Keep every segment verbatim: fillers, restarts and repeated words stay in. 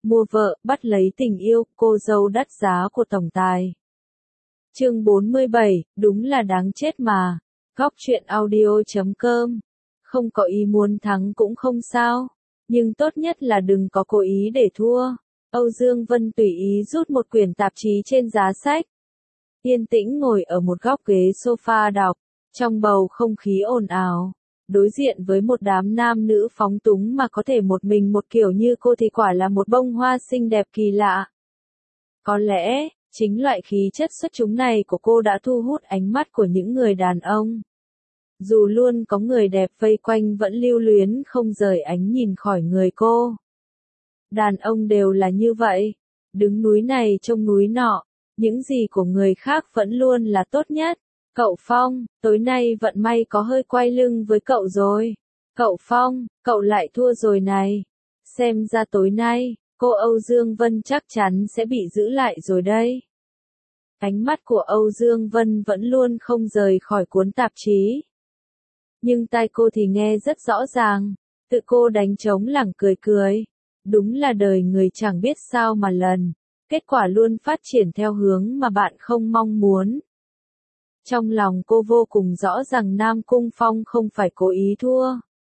Mua vợ, bắt lấy tình yêu, cô dâu đắt giá của tổng tài. Chương bốn mươi bảy, đúng là đáng chết mà. Góc truyện audio chấm com. Không có ý muốn thắng cũng không sao, nhưng tốt nhất là đừng có cố ý để thua. Âu Dương Vân tùy ý rút một quyển tạp chí trên giá sách. Yên tĩnh ngồi ở một góc ghế sofa đọc, trong bầu không khí ồn ào. Đối diện với một đám nam nữ phóng túng mà có thể một mình một kiểu như cô thì quả là một bông hoa xinh đẹp kỳ lạ. Có lẽ, chính loại khí chất xuất chúng này của cô đã thu hút ánh mắt của những người đàn ông. Dù luôn có người đẹp vây quanh vẫn lưu luyến không rời ánh nhìn khỏi người cô. Đàn ông đều là như vậy, đứng núi này trông núi nọ, những gì của người khác vẫn luôn là tốt nhất. Cậu Phong, tối nay vận may có hơi quay lưng với cậu rồi. Cậu Phong, cậu lại thua rồi này. Xem ra tối nay, cô Âu Dương Vân chắc chắn sẽ bị giữ lại rồi đây. Ánh mắt của Âu Dương Vân vẫn luôn không rời khỏi cuốn tạp chí. Nhưng tai cô thì nghe rất rõ ràng, tự cô đánh trống lảng cười cười. Đúng là đời người chẳng biết sao mà lần, kết quả luôn phát triển theo hướng mà bạn không mong muốn. Trong lòng cô vô cùng rõ rằng Nam Cung Phong không phải cố ý thua,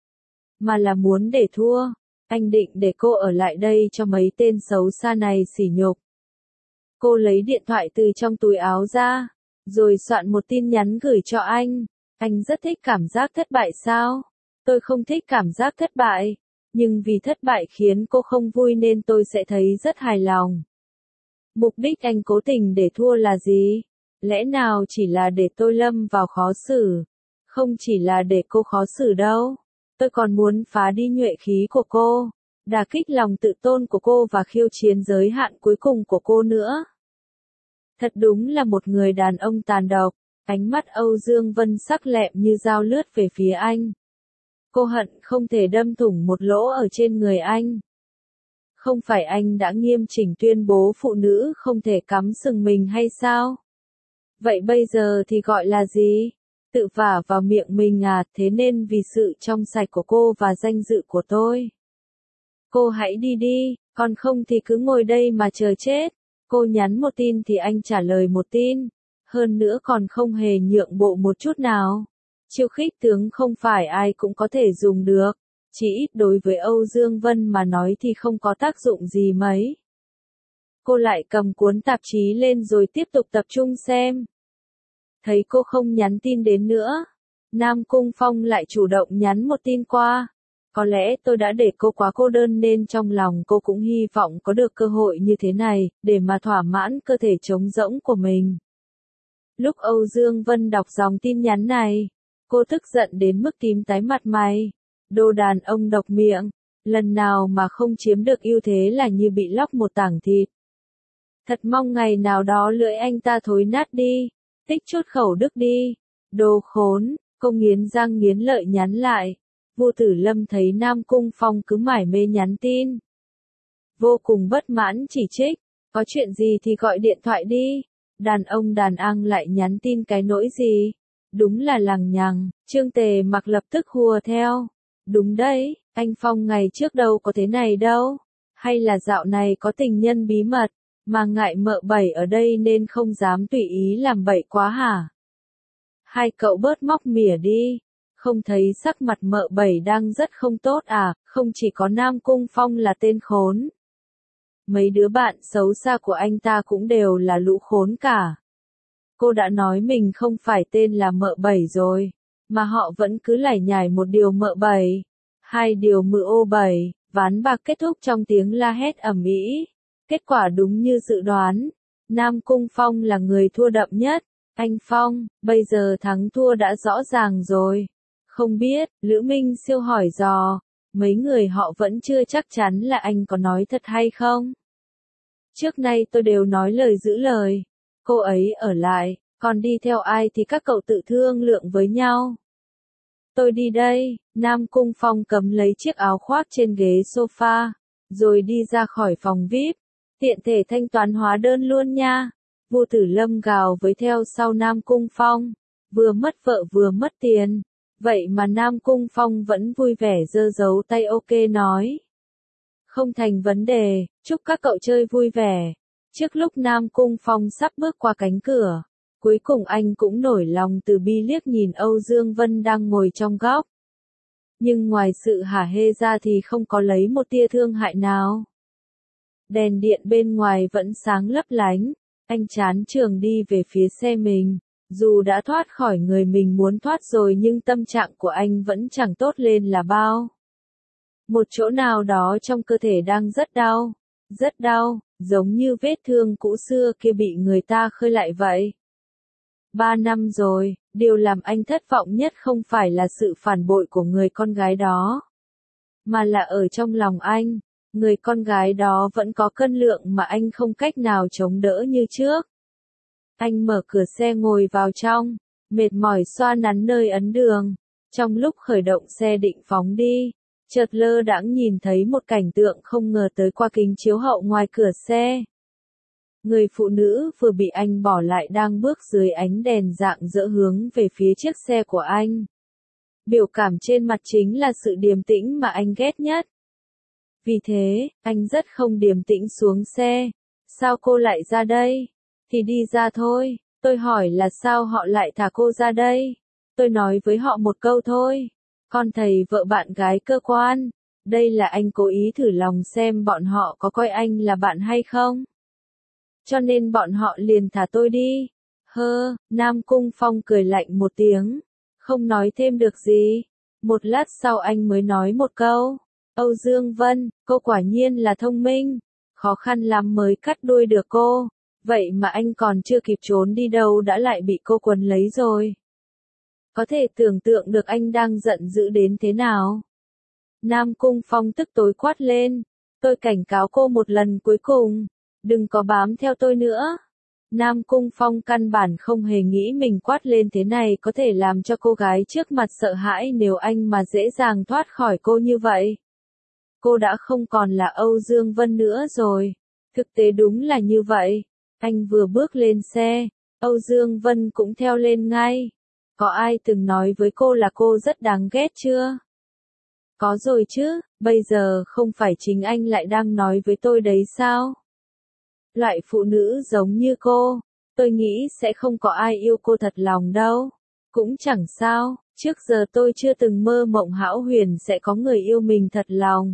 mà là muốn để thua. Anh định để cô ở lại đây cho mấy tên xấu xa này sỉ nhục. Cô lấy điện thoại từ trong túi áo ra, rồi soạn một tin nhắn gửi cho anh. Anh rất thích cảm giác thất bại sao? Tôi không thích cảm giác thất bại, nhưng vì thất bại khiến cô không vui nên tôi sẽ thấy rất hài lòng. Mục đích anh cố tình để thua là gì? Lẽ nào chỉ là để tôi lâm vào khó xử? Không chỉ là để cô khó xử đâu. Tôi còn muốn phá đi nhuệ khí của cô, đả kích lòng tự tôn của cô và khiêu chiến giới hạn cuối cùng của cô nữa. Thật đúng là một người đàn ông tàn độc. Ánh mắt Âu Dương Vân sắc lẹm như dao lướt về phía anh. Cô hận không thể đâm thủng một lỗ ở trên người anh. Không phải anh đã nghiêm chỉnh tuyên bố phụ nữ không thể cắm sừng mình hay sao? Vậy bây giờ thì gọi là gì? Tự vả vào miệng mình à? Thế nên vì sự trong sạch của cô và danh dự của tôi, cô hãy đi đi, còn không thì cứ ngồi đây mà chờ chết. Cô nhắn một tin thì anh trả lời một tin, hơn nữa còn không hề nhượng bộ một chút nào. Chiêu khích tướng không phải ai cũng có thể dùng được, chỉ ít đối với Âu Dương Vân mà nói thì không có tác dụng gì mấy. Cô lại cầm cuốn tạp chí lên rồi tiếp tục tập trung xem. Thấy cô không nhắn tin đến nữa, Nam Cung Phong lại chủ động nhắn một tin qua. Có lẽ tôi đã để cô quá cô đơn nên trong lòng cô cũng hy vọng có được cơ hội như thế này, để mà thỏa mãn cơ thể trống rỗng của mình. Lúc Âu Dương Vân đọc dòng tin nhắn này, cô tức giận đến mức tím tái mặt mày. Đồ đàn ông độc miệng, lần nào mà không chiếm được ưu thế là như bị lóc một tảng thịt. Thật mong ngày nào đó lưỡi anh ta thối nát đi, tích chút khẩu đức đi. Đồ khốn, cô nghiến răng nghiến lợi nhắn lại. Vô Tử Lâm thấy Nam Cung Phong cứ mải mê nhắn tin, vô cùng bất mãn chỉ trích. Có chuyện gì thì gọi điện thoại đi. Đàn ông đàn ang lại nhắn tin cái nỗi gì? Đúng là lằng nhằng. Trương Tề Mặc lập tức hùa theo. Đúng đấy, anh Phong ngày trước đâu có thế này đâu. Hay là dạo này có tình nhân bí mật, mà ngại mợ bảy ở đây nên không dám tùy ý làm bậy quá hả? Hai cậu bớt móc mỉa đi. Không thấy sắc mặt mợ bảy đang rất không tốt à? Không chỉ có Nam Cung Phong là tên khốn, mấy đứa bạn xấu xa của anh ta cũng đều là lũ khốn cả. Cô đã nói mình không phải tên là mợ bảy rồi, mà họ vẫn cứ lải nhải một điều mợ bảy, hai điều mự ô bảy, ván bạc kết thúc trong tiếng la hét ầm ĩ. Kết quả đúng như dự đoán, Nam Cung Phong là người thua đậm nhất. Anh Phong, bây giờ thắng thua đã rõ ràng rồi. Không biết, Lữ Minh Siêu hỏi dò, mấy người họ vẫn chưa chắc chắn là anh có nói thật hay không. Trước nay tôi đều nói lời giữ lời. Cô ấy ở lại, còn đi theo ai thì các cậu tự thương lượng với nhau. Tôi đi đây. Nam Cung Phong cầm lấy chiếc áo khoác trên ghế sofa, rồi đi ra khỏi phòng vi ai pi. Tiện thể thanh toán hóa đơn luôn nha. Vô Tử Lâm gào với theo sau Nam Cung Phong. Vừa mất vợ vừa mất tiền. Vậy mà Nam Cung Phong vẫn vui vẻ giơ dấu tay ok nói. Không thành vấn đề, chúc các cậu chơi vui vẻ. Trước lúc Nam Cung Phong sắp bước qua cánh cửa, cuối cùng anh cũng nổi lòng từ bi liếc nhìn Âu Dương Vân đang ngồi trong góc. Nhưng ngoài sự hả hê ra thì không có lấy một tia thương hại nào. Đèn điện bên ngoài vẫn sáng lấp lánh, anh chán trường đi về phía xe mình. Dù đã thoát khỏi người mình muốn thoát rồi nhưng tâm trạng của anh vẫn chẳng tốt lên là bao. Một chỗ nào đó trong cơ thể đang rất đau, rất đau, giống như vết thương cũ xưa kia bị người ta khơi lại vậy. Ba năm rồi, điều làm anh thất vọng nhất không phải là sự phản bội của người con gái đó, mà là ở trong lòng anh, người con gái đó vẫn có cân lượng mà anh không cách nào chống đỡ như trước. Anh mở cửa xe ngồi vào trong, mệt mỏi xoa nắn nơi ấn đường. Trong lúc khởi động xe định phóng đi, chợt lơ đãng nhìn thấy một cảnh tượng không ngờ tới qua kính chiếu hậu ngoài cửa xe. Người phụ nữ vừa bị anh bỏ lại đang bước dưới ánh đèn rạng rỡ hướng về phía chiếc xe của anh. Biểu cảm trên mặt chính là sự điềm tĩnh mà anh ghét nhất. Vì thế, anh rất không điềm tĩnh xuống xe. Sao cô lại ra đây? Thì đi ra thôi. Tôi hỏi là sao họ lại thả cô ra đây? Tôi nói với họ một câu thôi. Con thầy vợ bạn gái cơ quan. Đây là anh cố ý thử lòng xem bọn họ có coi anh là bạn hay không. Cho nên bọn họ liền thả tôi đi. Hơ, Nam Cung Phong cười lạnh một tiếng. Không nói thêm được gì. Một lát sau anh mới nói một câu. Âu Dương Vân, cô quả nhiên là thông minh. Khó khăn lắm mới cắt đuôi được cô. Vậy mà anh còn chưa kịp trốn đi đâu đã lại bị cô quấn lấy rồi. Có thể tưởng tượng được anh đang giận dữ đến thế nào. Nam Cung Phong tức tối quát lên. Tôi cảnh cáo cô một lần cuối cùng. Đừng có bám theo tôi nữa. Nam Cung Phong căn bản không hề nghĩ mình quát lên thế này có thể làm cho cô gái trước mặt sợ hãi nếu anh mà dễ dàng thoát khỏi cô như vậy. Cô đã không còn là Âu Dương Vân nữa rồi. Thực tế đúng là như vậy. Anh vừa bước lên xe, Âu Dương Vân cũng theo lên ngay. Có ai từng nói với cô là cô rất đáng ghét chưa? Có rồi chứ, bây giờ không phải chính anh lại đang nói với tôi đấy sao? Loại phụ nữ giống như cô, tôi nghĩ sẽ không có ai yêu cô thật lòng đâu. Cũng chẳng sao, trước giờ tôi chưa từng mơ mộng hão huyền sẽ có người yêu mình thật lòng.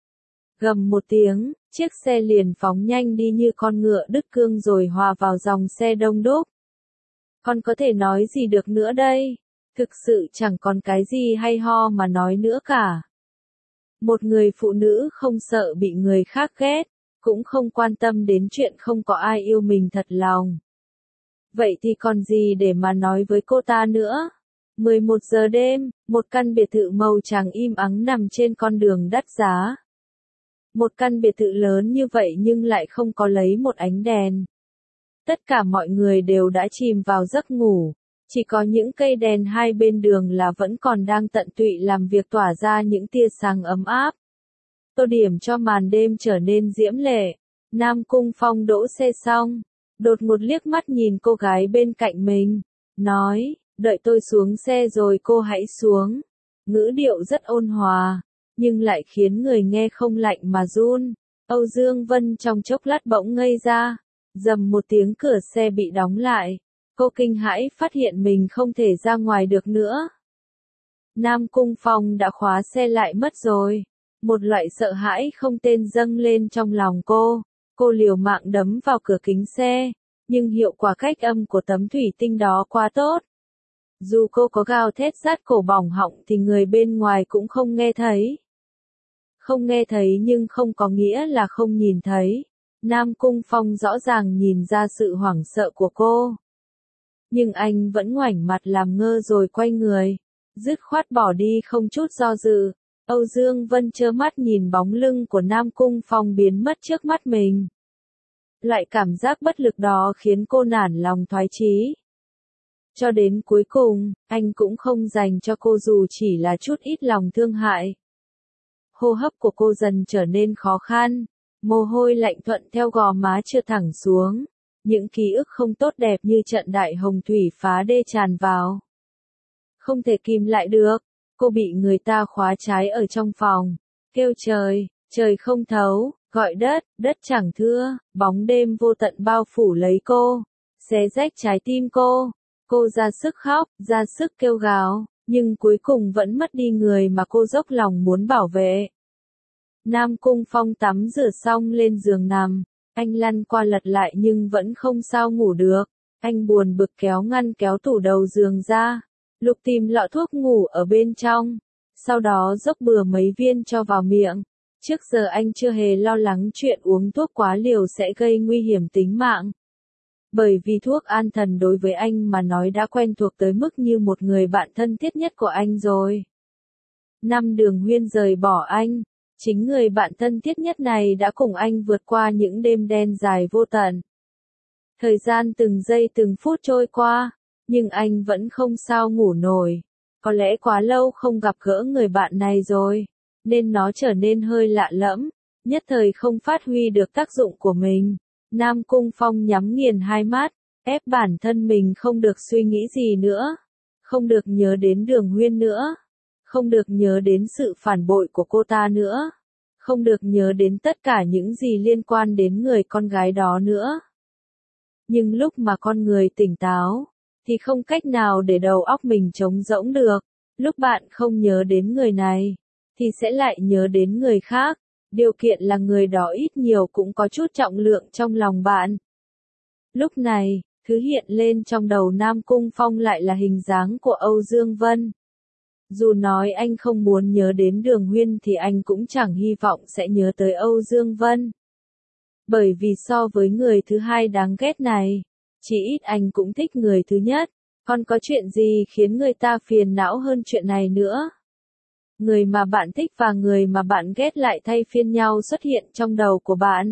Gầm một tiếng, chiếc xe liền phóng nhanh đi như con ngựa đứt cương rồi hòa vào dòng xe đông đúc. Con có thể nói gì được nữa đây? Thực sự chẳng còn cái gì hay ho mà nói nữa cả. Một người phụ nữ không sợ bị người khác ghét, cũng không quan tâm đến chuyện không có ai yêu mình thật lòng. Vậy thì còn gì để mà nói với cô ta nữa? mười một giờ đêm, một căn biệt thự màu trắng im ắng nằm trên con đường đắt giá. Một căn biệt thự lớn như vậy nhưng lại không có lấy một ánh đèn. Tất cả mọi người đều đã chìm vào giấc ngủ, chỉ có những cây đèn hai bên đường là vẫn còn đang tận tụy làm việc tỏa ra những tia sáng ấm áp. Tô điểm cho màn đêm trở nên diễm lệ. Nam Cung Phong đỗ xe xong, đột ngột liếc mắt nhìn cô gái bên cạnh mình, nói, đợi tôi xuống xe rồi cô hãy xuống. Ngữ điệu rất ôn hòa, nhưng lại khiến người nghe không lạnh mà run. Âu Dương Vân trong chốc lát bỗng ngây ra, rầm một tiếng cửa xe bị đóng lại. Cô kinh hãi phát hiện mình không thể ra ngoài được nữa. Nam Cung Phong đã khóa xe lại mất rồi. Một loại sợ hãi không tên dâng lên trong lòng cô. Cô liều mạng đấm vào cửa kính xe, nhưng hiệu quả cách âm của tấm thủy tinh đó quá tốt. Dù cô có gào thét rát cổ bỏng họng thì người bên ngoài cũng không nghe thấy. Không nghe thấy nhưng không có nghĩa là không nhìn thấy. Nam Cung Phong rõ ràng nhìn ra sự hoảng sợ của cô. Nhưng anh vẫn ngoảnh mặt làm ngơ rồi quay người, dứt khoát bỏ đi không chút do dự. Âu Dương Vân trơ mắt nhìn bóng lưng của Nam Cung Phong biến mất trước mắt mình. Loại cảm giác bất lực đó khiến cô nản lòng thoái chí. Cho đến cuối cùng, anh cũng không dành cho cô dù chỉ là chút ít lòng thương hại. Hô hấp của cô dần trở nên khó khăn, mồ hôi lạnh thuận theo gò má trượt thẳng xuống. Những ký ức không tốt đẹp như trận đại hồng thủy phá đê tràn vào. Không thể kìm lại được, cô bị người ta khóa trái ở trong phòng, kêu trời, Trời không thấu, gọi đất, đất chẳng thưa, bóng đêm vô tận bao phủ lấy cô, xé rách trái tim cô. Cô ra sức khóc, ra sức kêu gào, nhưng cuối cùng vẫn mất đi người mà cô dốc lòng muốn bảo vệ. Nam Cung Phong tắm rửa xong lên giường nằm, anh lăn qua lật lại nhưng vẫn không sao ngủ được. Anh buồn bực kéo ngăn kéo tủ đầu giường ra, lục tìm lọ thuốc ngủ ở bên trong, sau đó dốc bừa mấy viên cho vào miệng. Trước giờ anh chưa hề lo lắng chuyện uống thuốc quá liều sẽ gây nguy hiểm tính mạng. Bởi vì thuốc an thần đối với anh mà nói đã quen thuộc tới mức như một người bạn thân thiết nhất của anh rồi. Năm Đường Huyên rời bỏ anh, chính người bạn thân thiết nhất này đã cùng anh vượt qua những đêm đen dài vô tận. Thời gian từng giây từng phút trôi qua, nhưng anh vẫn không sao ngủ nổi. Có lẽ quá lâu không gặp gỡ người bạn này rồi, nên nó trở nên hơi lạ lẫm, nhất thời không phát huy được tác dụng của mình. Nam Cung Phong nhắm nghiền hai mắt, ép bản thân mình không được suy nghĩ gì nữa, không được nhớ đến Đường Huyên nữa, không được nhớ đến sự phản bội của cô ta nữa, không được nhớ đến tất cả những gì liên quan đến người con gái đó nữa. Nhưng lúc mà con người tỉnh táo, thì không cách nào để đầu óc mình trống rỗng được. Lúc bạn không nhớ đến người này, thì sẽ lại nhớ đến người khác. Điều kiện là người đó ít nhiều cũng có chút trọng lượng trong lòng bạn. Lúc này, thứ hiện lên trong đầu Nam Cung Phong lại là hình dáng của Âu Dương Vân. Dù nói anh không muốn nhớ đến Đường Huyên thì anh cũng chẳng hy vọng sẽ nhớ tới Âu Dương Vân. Bởi vì so với người thứ hai đáng ghét này, chỉ ít anh cũng thích người thứ nhất. Còn có chuyện gì khiến người ta phiền não hơn chuyện này nữa? Người mà bạn thích và người mà bạn ghét lại thay phiên nhau xuất hiện trong đầu của bạn.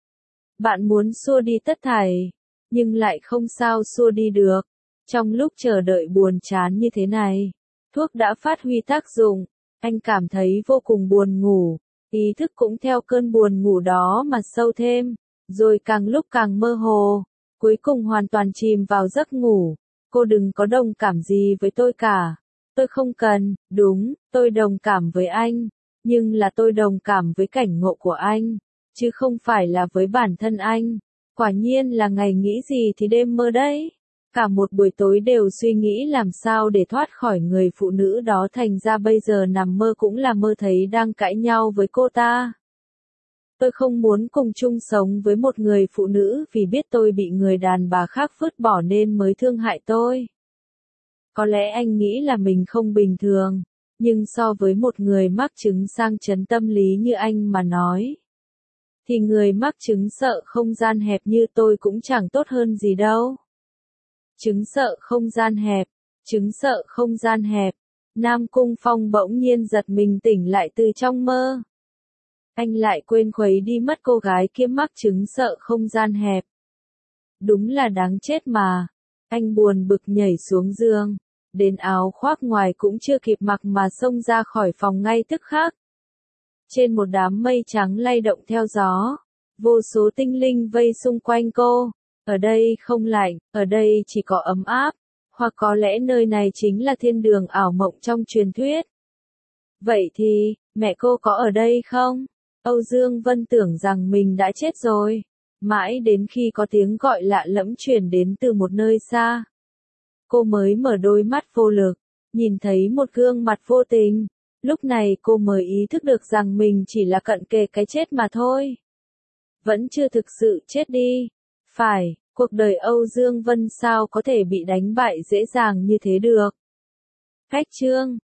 Bạn muốn xua đi tất thảy, nhưng lại không sao xua đi được. Trong lúc chờ đợi buồn chán như thế này, thuốc đã phát huy tác dụng, anh cảm thấy vô cùng buồn ngủ, ý thức cũng theo cơn buồn ngủ đó mà sâu thêm, rồi càng lúc càng mơ hồ, cuối cùng hoàn toàn chìm vào giấc ngủ. Cô đừng có đồng cảm gì với tôi cả. Tôi không cần, đúng, tôi đồng cảm với anh, nhưng là tôi đồng cảm với cảnh ngộ của anh, chứ không phải là với bản thân anh. Quả nhiên là ngày nghĩ gì thì đêm mơ đấy. Cả một buổi tối đều suy nghĩ làm sao để thoát khỏi người phụ nữ đó, thành ra bây giờ nằm mơ cũng là mơ thấy đang cãi nhau với cô ta. Tôi không muốn cùng chung sống với một người phụ nữ vì biết tôi bị người đàn bà khác vứt bỏ nên mới thương hại tôi. Có lẽ anh nghĩ là mình không bình thường, nhưng so với một người mắc chứng sang chấn tâm lý như anh mà nói, thì người mắc chứng sợ không gian hẹp như tôi cũng chẳng tốt hơn gì đâu. Chứng sợ không gian hẹp, chứng sợ không gian hẹp. Nam Cung Phong bỗng nhiên giật mình tỉnh lại từ trong mơ. Anh lại quên khuấy đi mất cô gái kia mắc chứng sợ không gian hẹp. Đúng là đáng chết mà. Anh buồn bực nhảy xuống giường, đến áo khoác ngoài cũng chưa kịp mặc mà xông ra khỏi phòng ngay tức khắc. Trên một đám mây trắng lay động theo gió, vô số tinh linh vây xung quanh cô. Ở đây không lạnh, ở đây chỉ có ấm áp, hoặc có lẽ nơi này chính là thiên đường ảo mộng trong truyền thuyết. Vậy thì, mẹ cô có ở đây không? Âu Dương Vân tưởng rằng mình đã chết rồi, mãi đến khi có tiếng gọi lạ lẫm truyền đến từ một nơi xa. Cô mới mở đôi mắt vô lực, nhìn thấy một gương mặt vô tình. Lúc này cô mới ý thức được rằng mình chỉ là cận kề cái chết mà thôi. Vẫn chưa thực sự chết đi. Phải, cuộc đời Âu Dương Vân sao có thể bị đánh bại dễ dàng như thế được. Cách chương